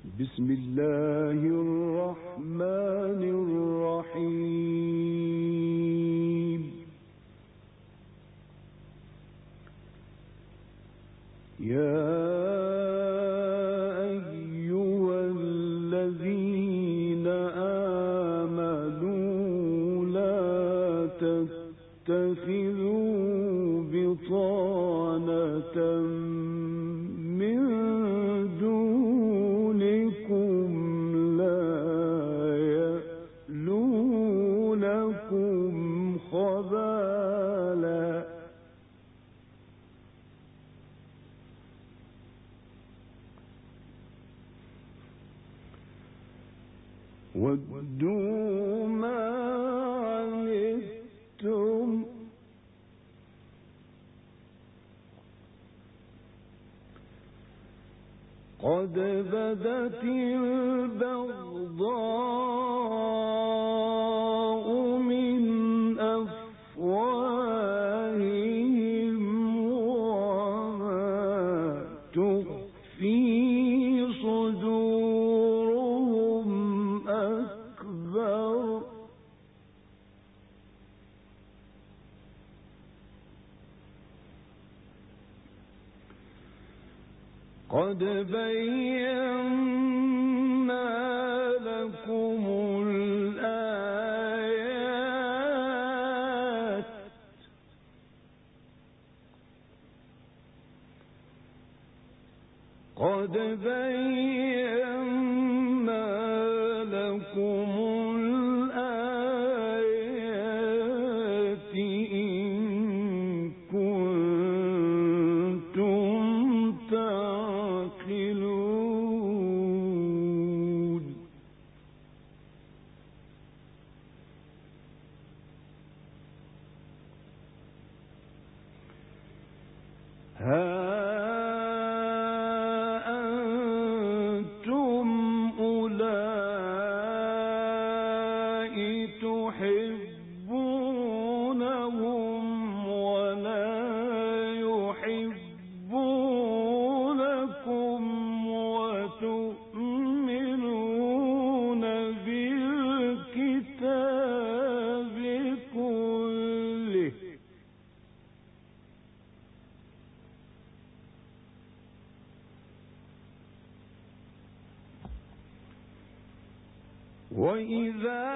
بسم الله الرحمن الرحيم. يا أيها الذين آمنوا لا تتخذوا بطانة من دونكم لا يألونكم خبالا ودوا ما عنتم قد بدت البغضاء من أفواههم وما تخفي صدورهم أكبر قد بينا لكم الآيات قد بينا لكم الآيات إن كنتم تعقلون ها أنتم أولئك تحبونهم ولا يحبونكم وتؤمنون بالكتاب كله وإذا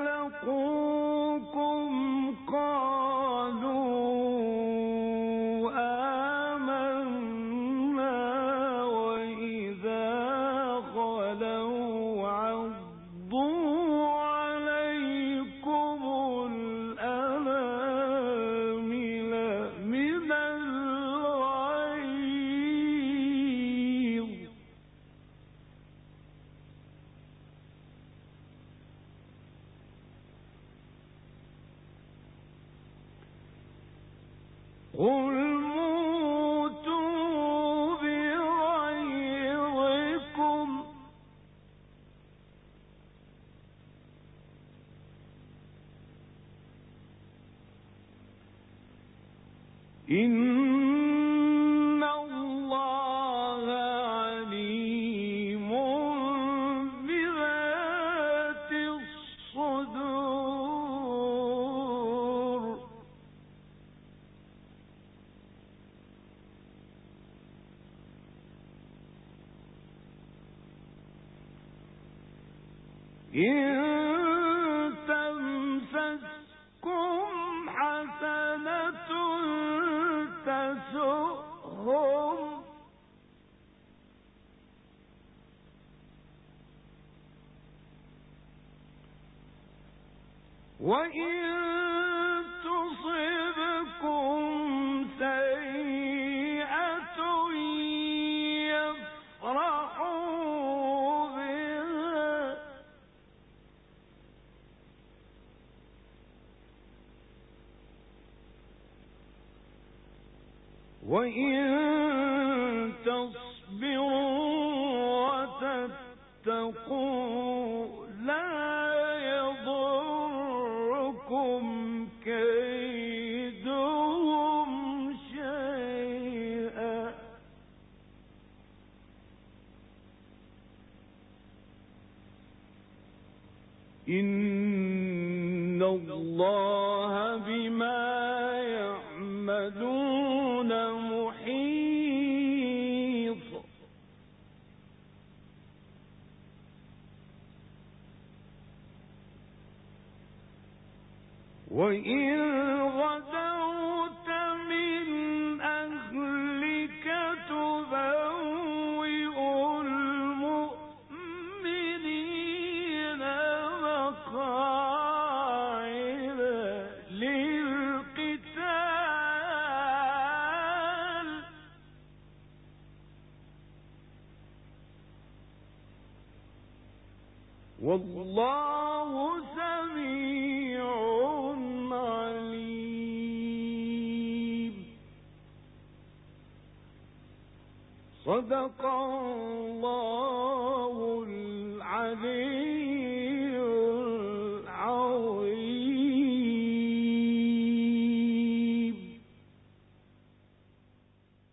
لقوكم قالوا آمنا وإذا خلوا عضوا عليكم الأنامل من الغيظ قل موتوا بغيظكم إن الله عليم بذات الصدور إن تمسسكم حسنة تسؤهم وإن تصبكم سيئة يفرحوا بها وإن تصبروا وتتقوا لا يضركم كيدهم شيئا إن الله بما يعملون محيط. وإن غدوت من أهلك تبوئ المؤمنين مقاعد للقتال والله سميع عليم. صدق الله